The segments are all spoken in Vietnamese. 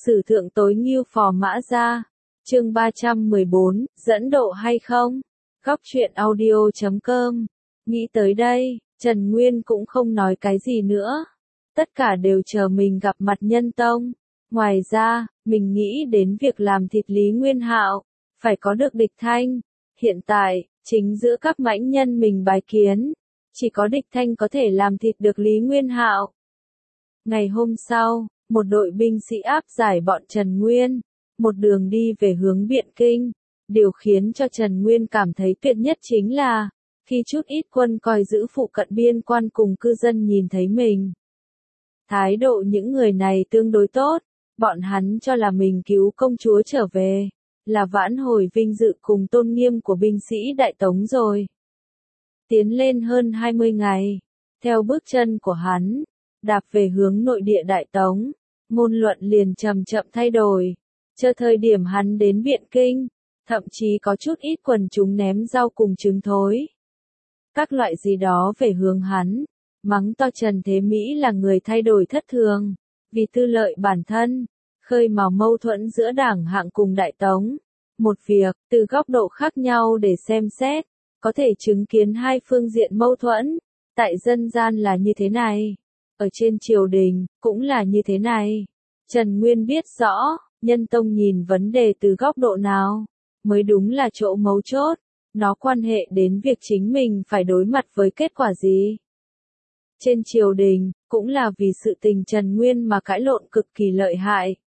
Sử thượng tối ngưu phò mã ra. Chương 314, dẫn độ hay không? Góc truyện audio.com. Nghĩ tới đây, Trần Nguyên cũng không nói cái gì nữa. Tất cả đều chờ mình gặp mặt Nhân Tông. Ngoài ra, mình nghĩ đến việc làm thịt Lý Nguyên Hạo, phải có được địch thanh. Hiện tại, chính giữa các mãnh nhân mình bái kiến, chỉ có địch thanh có thể làm thịt được Lý Nguyên Hạo. Ngày hôm sau, một đội binh sĩ áp giải bọn Trần Nguyên, một đường đi về hướng Biện Kinh. Điều khiến cho Trần Nguyên cảm thấy tuyệt nhất chính là, khi chút ít quân coi giữ phụ cận biên quan cùng cư dân nhìn thấy mình. Thái độ những người này tương đối tốt, bọn hắn cho là mình cứu công chúa trở về, là vãn hồi vinh dự cùng tôn nghiêm của binh sĩ Đại Tống rồi. Tiến lên hơn 20 ngày, theo bước chân của hắn, đạp về hướng nội địa Đại Tống, ngôn luận liền chậm chậm thay đổi. Chờ thời điểm hắn đến Biện Kinh, thậm chí có chút ít quần chúng ném rau cùng trứng thối. Các loại gì đó về hướng hắn, mắng to Trần Thế Mỹ là người thay đổi thất thường, vì tư lợi bản thân, khơi mào mâu thuẫn giữa Đảng Hạng cùng Đại Tống. Một việc, từ góc độ khác nhau để xem xét, có thể chứng kiến hai phương diện mâu thuẫn, tại dân gian là như thế này, ở trên triều đình, cũng là như thế này. Trần Nguyên biết rõ, Nhân Tông nhìn vấn đề từ góc độ nào, mới đúng là chỗ mấu chốt, nó quan hệ đến việc chính mình phải đối mặt với kết quả gì. Trên triều đình, cũng là vì sự tình Trần Nguyên mà cãi lộn cực kỳ lợi hại.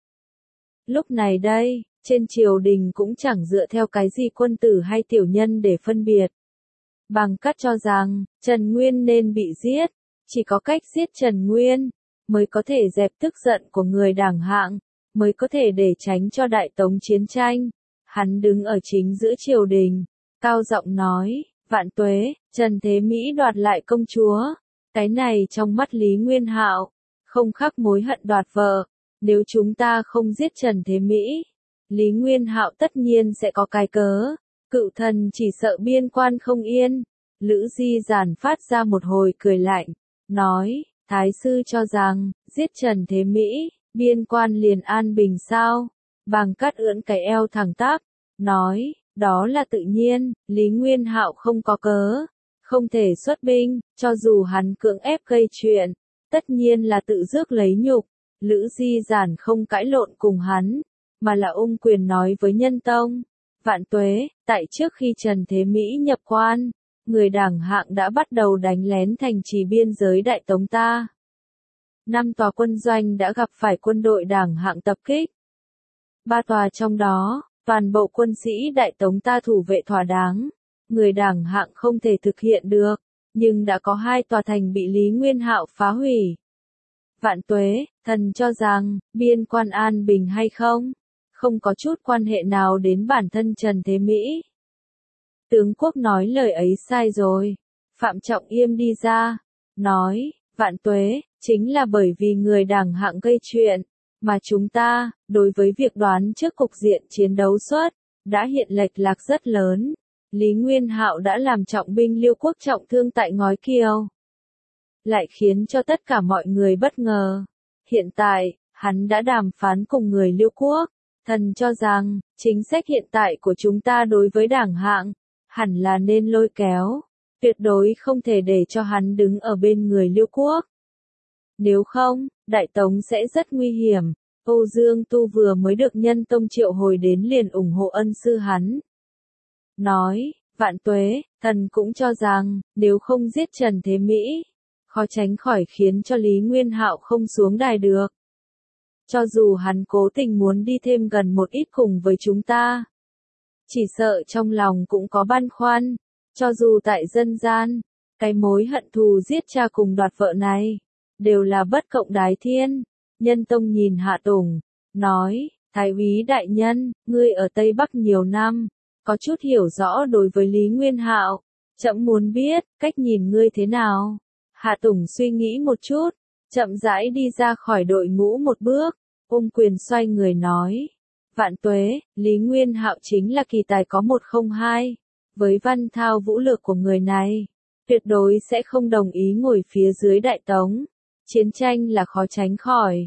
Lúc này đây, trên triều đình cũng chẳng dựa theo cái gì quân tử hay tiểu nhân để phân biệt. Bằng cắt cho rằng, Trần Nguyên nên bị giết, chỉ có cách giết Trần Nguyên, mới có thể dẹp tức giận của người Đảng Hạng, mới có thể để tránh cho Đại Tống chiến tranh. Hắn đứng ở chính giữa triều đình, cao giọng nói, vạn tuế, Trần Thế Mỹ đoạt lại công chúa. Cái này trong mắt Lý Nguyên Hạo, không khác mối hận đoạt vợ. Nếu chúng ta không giết Trần Thế Mỹ, Lý Nguyên Hạo tất nhiên sẽ có cái cớ. Cựu thần chỉ sợ biên quan không yên. Lữ Di Giản phát ra một hồi cười lạnh, nói, Thái sư cho rằng, giết Trần Thế Mỹ, biên quan liền an bình sao? Bàng Cát ưỡn cái eo thẳng tắp, nói, đó là tự nhiên, Lý Nguyên Hạo không có cớ, không thể xuất binh, cho dù hắn cưỡng ép gây chuyện, tất nhiên là tự rước lấy nhục. Lữ Di Giản không cãi lộn cùng hắn, mà là ôm quyền nói với Nhân Tông, vạn tuế, tại trước khi Trần Thế Mỹ nhập quan, người Đảng Hạng đã bắt đầu đánh lén thành trì biên giới Đại Tống ta. 5 tòa quân doanh đã gặp phải quân đội Đảng Hạng tập kích. 3 tòa trong đó, toàn bộ quân sĩ Đại Tống ta thủ vệ thỏa đáng, người Đảng Hạng không thể thực hiện được, nhưng đã có 2 tòa thành bị Lý Nguyên Hạo phá hủy. Vạn tuế, thần cho rằng, biên quan an bình hay không, không có chút quan hệ nào đến bản thân Trần Thế Mỹ. Tướng quốc nói lời ấy sai rồi. Phạm Trọng Yêm đi ra, nói, vạn tuế, chính là bởi vì người Đảng Hạng gây chuyện, mà chúng ta, đối với việc đoán trước cục diện chiến đấu suất, đã hiện lệch lạc rất lớn. Lý Nguyên Hạo đã làm trọng binh Liêu quốc trọng thương tại Ngói Kiều, lại khiến cho tất cả mọi người bất ngờ. Hiện tại, hắn đã đàm phán cùng người Liêu quốc. Thần cho rằng, chính sách hiện tại của chúng ta đối với Đảng Hạng, hẳn là nên lôi kéo, tuyệt đối không thể để cho hắn đứng ở bên người Liêu quốc. Nếu không, Đại Tống sẽ rất nguy hiểm. Âu Dương Tu vừa mới được Nhân Tông triệu hồi đến liền ủng hộ ân sư hắn. Nói, vạn tuế, thần cũng cho rằng, nếu không giết Trần Thế Mỹ, khó tránh khỏi khiến cho Lý Nguyên Hạo không xuống đài được. Cho dù hắn cố tình muốn đi thêm gần một ít cùng với chúng ta, chỉ sợ trong lòng cũng có băn khoăn. Cho dù tại dân gian, cái mối hận thù giết cha cùng đoạt vợ này, đều là bất cộng đái thiên. Nhân Tông nhìn Hạ Tùng, nói, Thái úy đại nhân, ngươi ở Tây Bắc nhiều năm, có chút hiểu rõ đối với Lý Nguyên Hạo, trẫm muốn biết, cách nhìn ngươi thế nào. Hạ Tùng suy nghĩ một chút, chậm rãi đi ra khỏi đội ngũ một bước, ôm quyền xoay người nói, vạn tuế, Lý Nguyên Hạo chính là kỳ tài có 102, với văn thao vũ lược của người này, tuyệt đối sẽ không đồng ý ngồi phía dưới Đại Tống. Chiến tranh là khó tránh khỏi,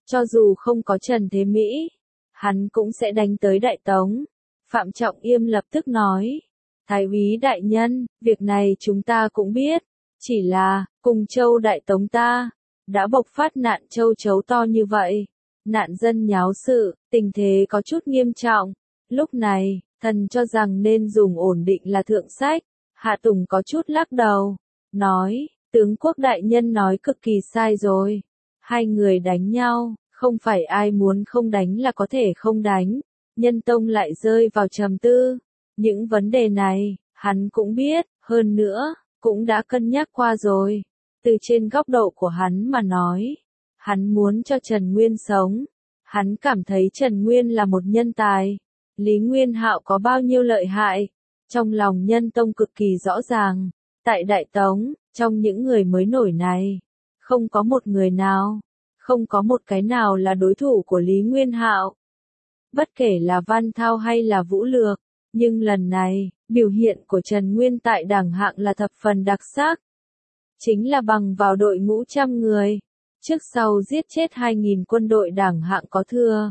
Cho dù không có Trần Thế Mỹ, hắn cũng sẽ đánh tới Đại Tống. Phạm Trọng Yêm lập tức nói. Thái úy đại nhân, việc này chúng ta cũng biết. Chỉ là, cùng châu Đại Tống ta, đã bộc phát nạn châu chấu to như vậy. Nạn dân nháo sự, tình thế có chút nghiêm trọng. Lúc này, thần cho rằng nên dùng ổn định là thượng sách. Hạ Tùng có chút lắc đầu. Nói, tướng quốc đại nhân nói cực kỳ sai rồi. Hai người đánh nhau, không phải ai muốn không đánh là có thể không đánh. Nhân Tông lại rơi vào trầm tư. Những vấn đề này, hắn cũng biết, hơn nữa, cũng đã cân nhắc qua rồi. Từ trên góc độ của hắn mà nói, hắn muốn cho Trần Nguyên sống. Hắn cảm thấy Trần Nguyên là một nhân tài. Lý Nguyên Hạo có bao nhiêu lợi hại, trong lòng Nhân Tông cực kỳ rõ ràng. Tại Đại Tống, trong những người mới nổi này, không có một người nào, không có một cái nào là đối thủ của Lý Nguyên Hạo. Bất kể là văn thao hay là vũ lược, nhưng lần này, biểu hiện của Trần Nguyên tại đảng hạng là thập phần đặc sắc. Chính là bằng vào đội ngũ trăm người, trước sau giết chết 2.000 quân đội đảng hạng có thừa.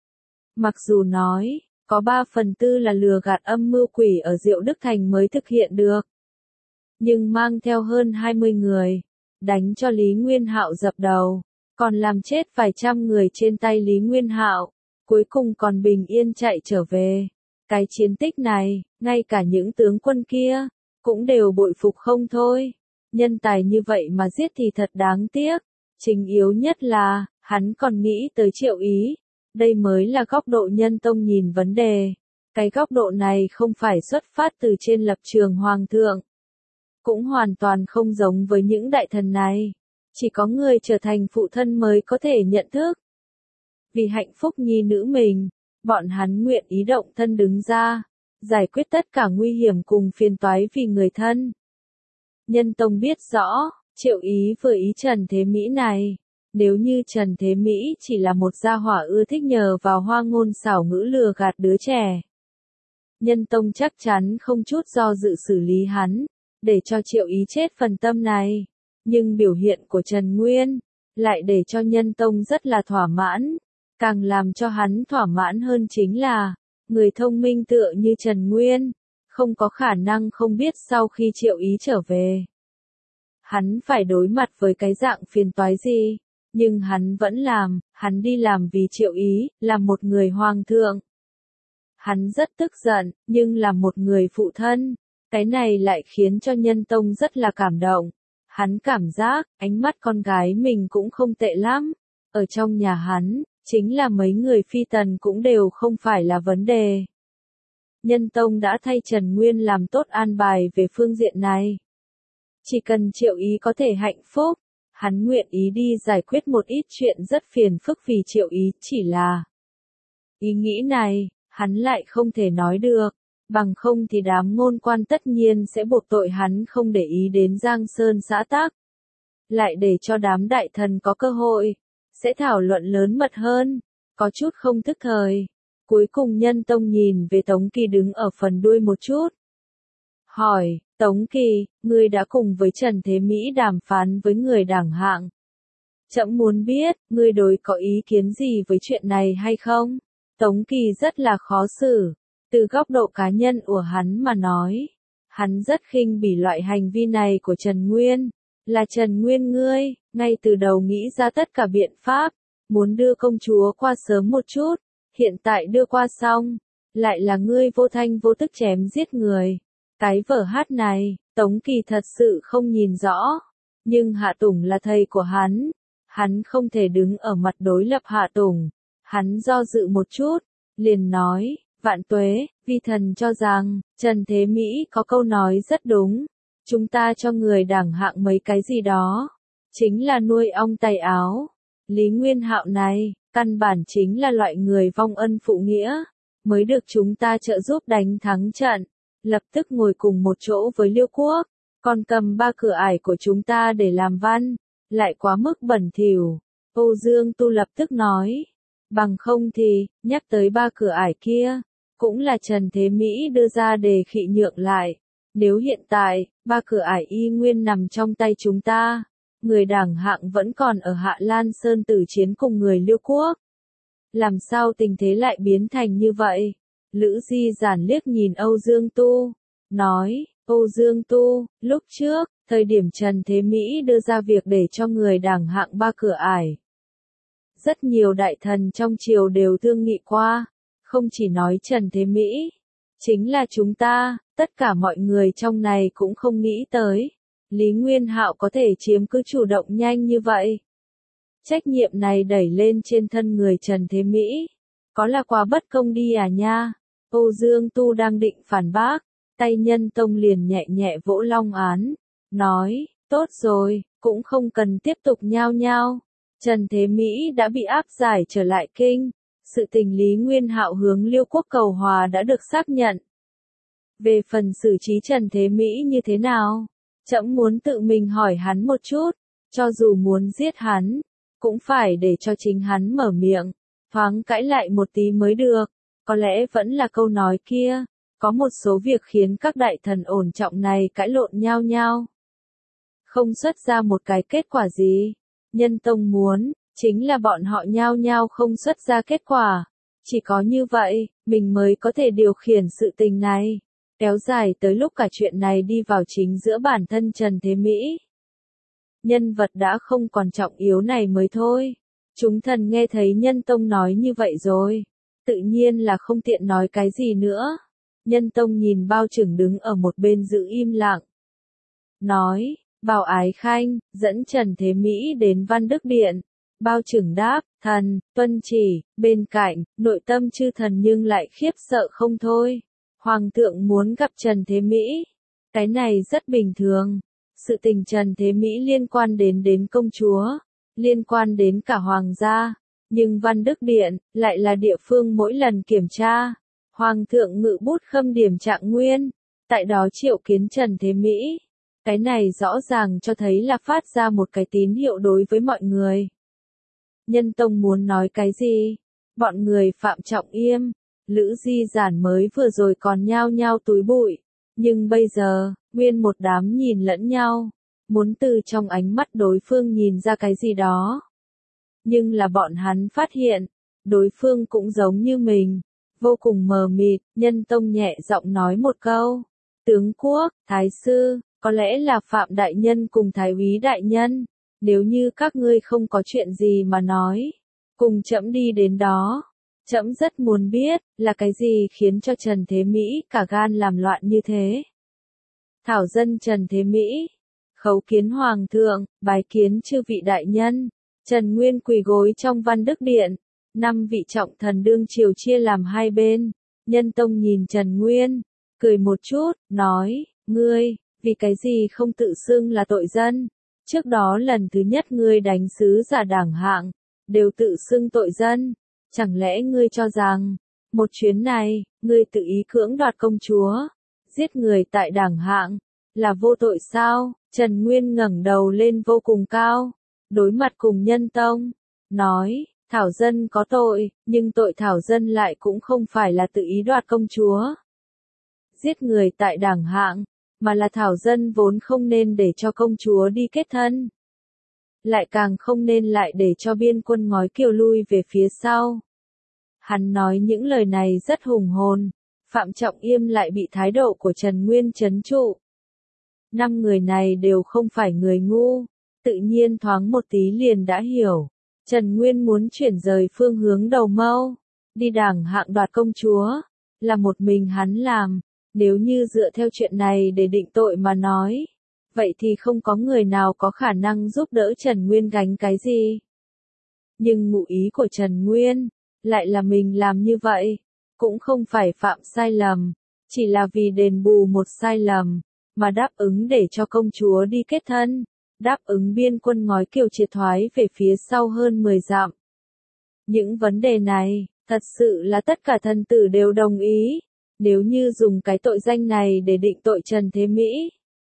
Mặc dù nói, có 3/4 là lừa gạt âm mưu quỷ ở Diệu Đức Thành mới thực hiện được. Nhưng mang theo hơn 20 người, đánh cho Lý Nguyên Hạo dập đầu, còn làm chết vài trăm người trên tay Lý Nguyên Hạo, cuối cùng còn bình yên chạy trở về. Cái chiến tích này, ngay cả những tướng quân kia, cũng đều bội phục không thôi. Nhân tài như vậy mà giết thì thật đáng tiếc. Chính yếu nhất là, hắn còn nghĩ tới Triệu Ý. Đây mới là góc độ Nhân Tông nhìn vấn đề. Cái góc độ này không phải xuất phát từ trên lập trường Hoàng thượng. Cũng hoàn toàn không giống với những đại thần này. Chỉ có người trở thành phụ thân mới có thể nhận thức. Vì hạnh phúc nhi nữ mình, bọn hắn nguyện ý động thân đứng ra, giải quyết tất cả nguy hiểm cùng phiền toái vì người thân. Nhân Tông biết rõ, Triệu Ý vừa ý Trần Thế Mỹ này. Nếu như Trần Thế Mỹ chỉ là một gia hỏa ưa thích nhờ vào hoa ngôn xảo ngữ lừa gạt đứa trẻ, Nhân Tông chắc chắn không chút do dự xử lý hắn, để cho Triệu Ý chết phần tâm này. Nhưng biểu hiện của Trần Nguyên, lại để cho Nhân Tông rất là thỏa mãn. Càng làm cho hắn thỏa mãn hơn chính là, người thông minh tựa như Trần Nguyên, không có khả năng không biết sau khi Triệu Ý trở về, hắn phải đối mặt với cái dạng phiền toái gì. Nhưng hắn vẫn làm, hắn đi làm vì Triệu Ý, là một người hoàng thượng. Hắn rất tức giận, nhưng là một người phụ thân. Cái này lại khiến cho Nhân Tông rất là cảm động. Hắn cảm giác, ánh mắt con gái mình cũng không tệ lắm. Ở trong nhà hắn, chính là mấy người phi tần cũng đều không phải là vấn đề. Nhân Tông đã thay Trần Nguyên làm tốt an bài về phương diện này. Chỉ cần Triệu Ý có thể hạnh phúc, hắn nguyện ý đi giải quyết một ít chuyện rất phiền phức vì Triệu Ý, chỉ là ý nghĩ này, hắn lại không thể nói được, bằng không thì đám ngôn quan tất nhiên sẽ buộc tội hắn không để ý đến Giang Sơn xã tắc. Lại để cho đám đại thần có cơ hội, sẽ thảo luận lớn mật hơn, có chút không thức thời. Cuối cùng Nhân Tông nhìn về Tống Kỳ đứng ở phần đuôi một chút. Hỏi, Tống Kỳ, ngươi đã cùng với Trần Thế Mỹ đàm phán với người đảng hạng. Trẫm muốn biết, ngươi đối có ý kiến gì với chuyện này hay không? Tống Kỳ rất là khó xử. Từ góc độ cá nhân của hắn mà nói, hắn rất khinh bỉ loại hành vi này của Trần Nguyên. Là Trần Nguyên ngươi, ngay từ đầu nghĩ ra tất cả biện pháp, muốn đưa công chúa qua sớm một chút, hiện tại đưa qua xong, lại là ngươi vô thanh vô tức chém giết người. Cái vở hát này, Tống Kỳ thật sự không nhìn rõ, nhưng Hạ Tùng là thầy của hắn không thể đứng ở mặt đối lập Hạ Tùng. Hắn do dự một chút, liền nói, vạn tuế, vi thần cho rằng, Trần Thế Mỹ có câu nói rất đúng. Chúng ta cho người đảng hạng mấy cái gì đó, chính là nuôi ong tay áo. Lý Nguyên Hạo này, căn bản chính là loại người vong ân phụ nghĩa, mới được chúng ta trợ giúp đánh thắng trận, lập tức ngồi cùng một chỗ với Liêu Quốc, còn cầm 3 cửa ải của chúng ta để làm văn, lại quá mức bẩn thỉu. Âu Dương Tu lập tức nói, bằng không thì, nhắc tới 3 cửa ải kia, cũng là Trần Thế Mỹ đưa ra đề khị nhượng lại. Nếu hiện tại, 3 cửa ải y nguyên nằm trong tay chúng ta, người Đảng Hạng vẫn còn ở Hạ Lan Sơn tử chiến cùng người Liêu Quốc. Làm sao tình thế lại biến thành như vậy? Lữ Di Giản liếc nhìn Âu Dương Tu, nói, Âu Dương Tu, lúc trước, thời điểm Trần Thế Mỹ đưa ra việc để cho người Đảng Hạng ba cửa ải. Rất nhiều đại thần trong triều đều thương nghị qua, không chỉ nói Trần Thế Mỹ, chính là chúng ta, tất cả mọi người trong này cũng không nghĩ tới. Lý Nguyên Hạo có thể chiếm cứ chủ động nhanh như vậy. Trách nhiệm này đẩy lên trên thân người Trần Thế Mỹ. Có là quá bất công đi à nha? Âu Dương Tu đang định phản bác, tay Nhân Tông liền nhẹ nhẹ vỗ long án, nói, tốt rồi, cũng không cần tiếp tục nhao nhao. Trần Thế Mỹ đã bị áp giải trở lại kinh, sự tình Lý Nguyên Hạo hướng Liêu Quốc cầu hòa đã được xác nhận. Về phần xử trí Trần Thế Mỹ như thế nào? Trẫm muốn tự mình hỏi hắn một chút, cho dù muốn giết hắn, cũng phải để cho chính hắn mở miệng, thoáng cãi lại một tí mới được, có lẽ vẫn là câu nói kia, có một số việc khiến các đại thần ổn trọng này cãi lộn nhau nhau. Không xuất ra một cái kết quả gì, Nhân Tông muốn, chính là bọn họ nhau nhau không xuất ra kết quả, chỉ có như vậy, mình mới có thể điều khiển sự tình này. Kéo dài tới lúc cả chuyện này đi vào chính giữa bản thân Trần Thế Mỹ. Nhân vật đã không còn trọng yếu này mới thôi. Chúng thần nghe thấy Nhân Tông nói như vậy rồi. Tự nhiên là không tiện nói cái gì nữa. Nhân Tông nhìn Bao Chừng đứng ở một bên giữ im lặng. Nói, Bảo Ái Khanh, dẫn Trần Thế Mỹ đến Văn Đức Điện. Bao Chừng đáp, thần, tuân chỉ, bên cạnh, nội tâm chư thần nhưng lại khiếp sợ không thôi. Hoàng thượng muốn gặp Trần Thế Mỹ. Cái này rất bình thường. Sự tình Trần Thế Mỹ liên quan đến công chúa, liên quan đến cả hoàng gia. Nhưng Văn Đức Điện, lại là địa phương mỗi lần kiểm tra. Hoàng thượng ngự bút khâm điểm trạng nguyên. Tại đó triệu kiến Trần Thế Mỹ. Cái này rõ ràng cho thấy là phát ra một cái tín hiệu đối với mọi người. Nhân Tông muốn nói cái gì? Bọn người Phạm Trọng Yêm, Lữ Di Giản mới vừa rồi còn nhao nhao túi bụi, nhưng bây giờ, nguyên một đám nhìn lẫn nhau, muốn từ trong ánh mắt đối phương nhìn ra cái gì đó. Nhưng là bọn hắn phát hiện, đối phương cũng giống như mình, vô cùng mờ mịt. Nhân Tông nhẹ giọng nói một câu, tướng quốc, thái sư, có lẽ là Phạm đại nhân cùng thái úy đại nhân, nếu như các ngươi không có chuyện gì mà nói, cùng trẫm đi đến đó. Trẫm rất muốn biết, là cái gì khiến cho Trần Thế Mỹ cả gan làm loạn như thế. Thảo dân Trần Thế Mỹ, khấu kiến Hoàng thượng, bái kiến chư vị đại nhân. Trần Nguyên quỳ gối trong Văn Đức Điện, 5 vị trọng thần đương triều chia làm hai bên. Nhân Tông nhìn Trần Nguyên, cười một chút, nói, ngươi, vì cái gì không tự xưng là tội dân? Trước đó lần thứ nhất ngươi đánh sứ giả Đảng Hạng, đều tự xưng tội dân. Chẳng lẽ ngươi cho rằng, một chuyến này, ngươi tự ý cưỡng đoạt công chúa, giết người tại Đảng Hạng, là vô tội sao? Trần Nguyên ngẩng đầu lên vô cùng cao, đối mặt cùng Nhân Tông, nói, Thảo dân có tội, nhưng tội Thảo dân lại cũng không phải là tự ý đoạt công chúa, giết người tại Đảng Hạng, mà là Thảo dân vốn không nên để cho công chúa đi kết thân. Lại càng không nên lại để cho biên quân ngói kiều lui về phía sau. Hắn nói những lời này rất hùng hồn, Phạm Trọng Yêm lại bị thái độ của Trần Nguyên trấn trụ. 5 người này đều không phải người ngu, tự nhiên thoáng một tí liền đã hiểu. Trần Nguyên muốn chuyển rời phương hướng đầu mâu, đi Đảng Hạng đoạt công chúa, là một mình hắn làm, nếu như dựa theo chuyện này để định tội mà nói. Vậy thì không có người nào có khả năng giúp đỡ Trần Nguyên gánh cái gì. Nhưng ngụ ý của Trần Nguyên, lại là mình làm như vậy, cũng không phải phạm sai lầm, chỉ là vì đền bù một sai lầm, mà đáp ứng để cho công chúa đi kết thân, đáp ứng biên quân ngói kiều triệt thoái về phía sau hơn 10 dặm. Những vấn đề này, thật sự là tất cả thần tử đều đồng ý, nếu như dùng cái tội danh này để định tội Trần Thế Mỹ.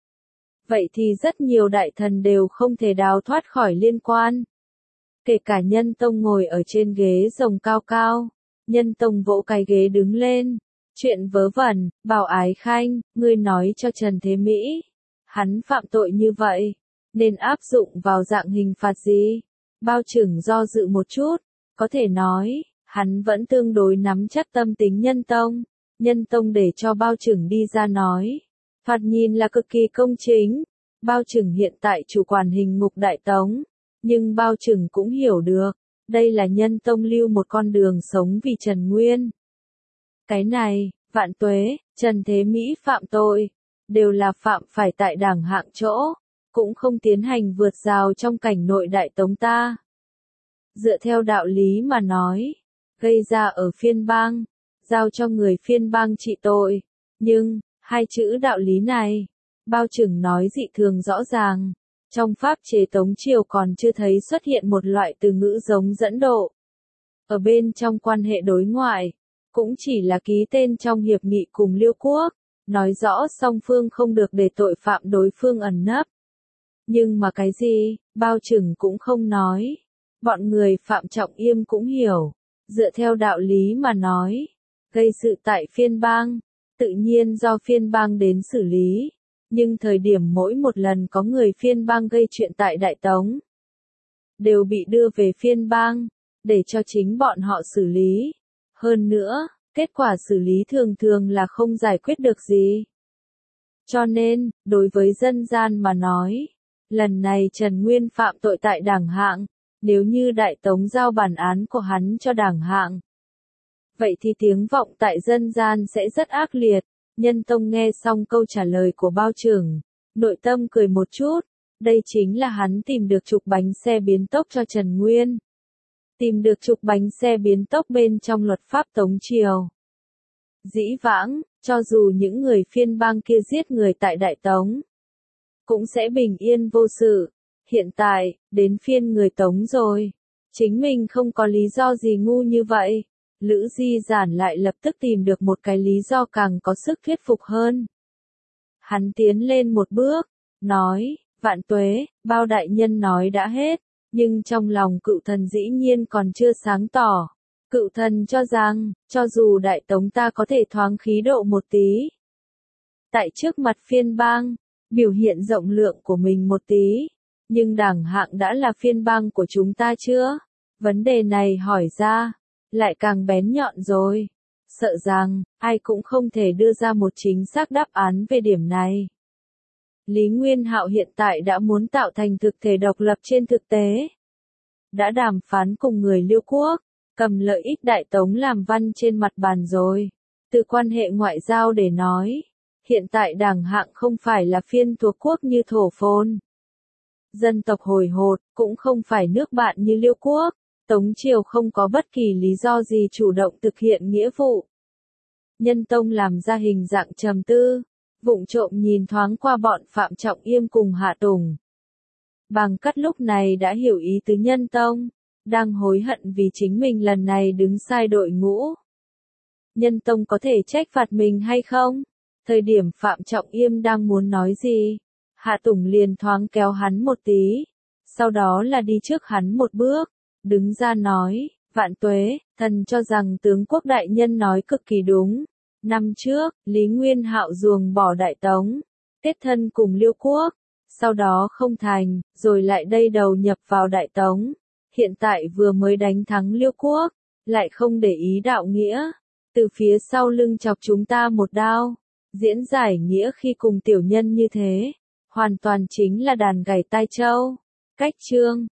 Vậy thì rất nhiều đại thần đều không thể đào thoát khỏi liên quan. Kể cả Nhân Tông ngồi ở trên ghế rồng cao cao, Nhân Tông vỗ cái ghế đứng lên. Chuyện vớ vẩn, Bảo Ái Khanh, ngươi nói cho Trần Thế Mỹ. Hắn phạm tội như vậy, nên áp dụng vào dạng hình phạt gì? Bao Chừng do dự một chút, có thể nói, hắn vẫn tương đối nắm chắc tâm tính Nhân Tông. Nhân Tông để cho Bao Chừng đi ra nói. Thoạt nhìn là cực kỳ công chính. Bao Chừng hiện tại chủ quản hình ngục Đại Tống. Nhưng Bao Chừng cũng hiểu được, đây là Nhân Tông lưu một con đường sống vì Trần Nguyên. Cái này, vạn tuế, Trần Thế Mỹ phạm tội, đều là phạm phải tại đảng hạng chỗ, cũng không tiến hành vượt rào trong cảnh nội Đại Tống ta. Dựa theo đạo lý mà nói, gây ra ở phiên bang, giao cho người phiên bang trị tội, nhưng, hai chữ đạo lý này, Bao Chừng nói dị thường rõ ràng. Trong pháp chế Tống Triều còn chưa thấy xuất hiện một loại từ ngữ giống dẫn độ. Ở bên trong quan hệ đối ngoại, cũng chỉ là ký tên trong hiệp nghị cùng Liêu Quốc, nói rõ song phương không được để tội phạm đối phương ẩn nấp. Nhưng mà cái gì, Bao Chừng cũng không nói. Bọn người Phạm Trọng Yêm cũng hiểu, dựa theo đạo lý mà nói, gây sự tại phiên bang, tự nhiên do phiên bang đến xử lý. Nhưng thời điểm mỗi một lần có người phiên bang gây chuyện tại Đại Tống, đều bị đưa về phiên bang, để cho chính bọn họ xử lý. Hơn nữa, kết quả xử lý thường thường là không giải quyết được gì. Cho nên, đối với dân gian mà nói, lần này Trần Nguyên phạm tội tại đảng hạng, nếu như Đại Tống giao bản án của hắn cho đảng hạng, vậy thì tiếng vọng tại dân gian sẽ rất ác liệt. Nhân Tông nghe xong câu trả lời của Bao Chừng, nội tâm cười một chút, đây chính là hắn tìm được trục bánh xe biến tốc cho Trần Nguyên. Tìm được trục bánh xe biến tốc bên trong luật pháp Tống Triều. Dĩ vãng, cho dù những người phiên bang kia giết người tại Đại Tống, cũng sẽ bình yên vô sự. Hiện tại, đến phiên người Tống rồi. Chính mình không có lý do gì ngu như vậy. Lữ Di Giản lại lập tức tìm được một cái lý do càng có sức thuyết phục hơn. Hắn tiến lên một bước, nói, vạn tuế, Bao đại nhân nói đã hết, nhưng trong lòng cựu thần dĩ nhiên còn chưa sáng tỏ. Cựu thần cho rằng, cho dù Đại Tống ta có thể thoáng khí độ một tí, tại trước mặt phiên bang, biểu hiện rộng lượng của mình một tí, nhưng đảng hạng đã là phiên bang của chúng ta chưa? Vấn đề này hỏi ra, lại càng bén nhọn rồi. Sợ rằng, ai cũng không thể đưa ra một chính xác đáp án về điểm này. Lý Nguyên Hạo hiện tại đã muốn tạo thành thực thể độc lập trên thực tế. Đã đàm phán cùng người Liêu Quốc, cầm lợi ích Đại Tống làm văn trên mặt bàn rồi. Từ quan hệ ngoại giao để nói, hiện tại đảng hạng không phải là phiên thuộc quốc như Thổ Phồn. Dân tộc hồi hột, cũng không phải nước bạn như Liêu Quốc. Tống Triều không có bất kỳ lý do gì chủ động thực hiện nghĩa vụ. Nhân Tông làm ra hình dạng trầm tư, vụng trộm nhìn thoáng qua bọn Phạm Trọng Yêm cùng Hạ Tùng. Bàng Cắt lúc này đã hiểu ý tứ Nhân Tông, đang hối hận vì chính mình lần này đứng sai đội ngũ. Nhân Tông có thể trách phạt mình hay không? Thời điểm Phạm Trọng Yêm đang muốn nói gì, Hạ Tùng liền thoáng kéo hắn một tí, sau đó là đi trước hắn một bước. Đứng ra nói, vạn tuế, thần cho rằng tướng quốc đại nhân nói cực kỳ đúng. Năm trước, Lý Nguyên Hạo ruồng bỏ Đại Tống, kết thân cùng Liêu Quốc, sau đó không thành, rồi lại đây đầu nhập vào Đại Tống. Hiện tại vừa mới đánh thắng Liêu Quốc, lại không để ý đạo nghĩa, từ phía sau lưng chọc chúng ta một đao. Diễn giải nghĩa khi cùng tiểu nhân như thế, hoàn toàn chính là đàn gảy tai trâu. Cách chương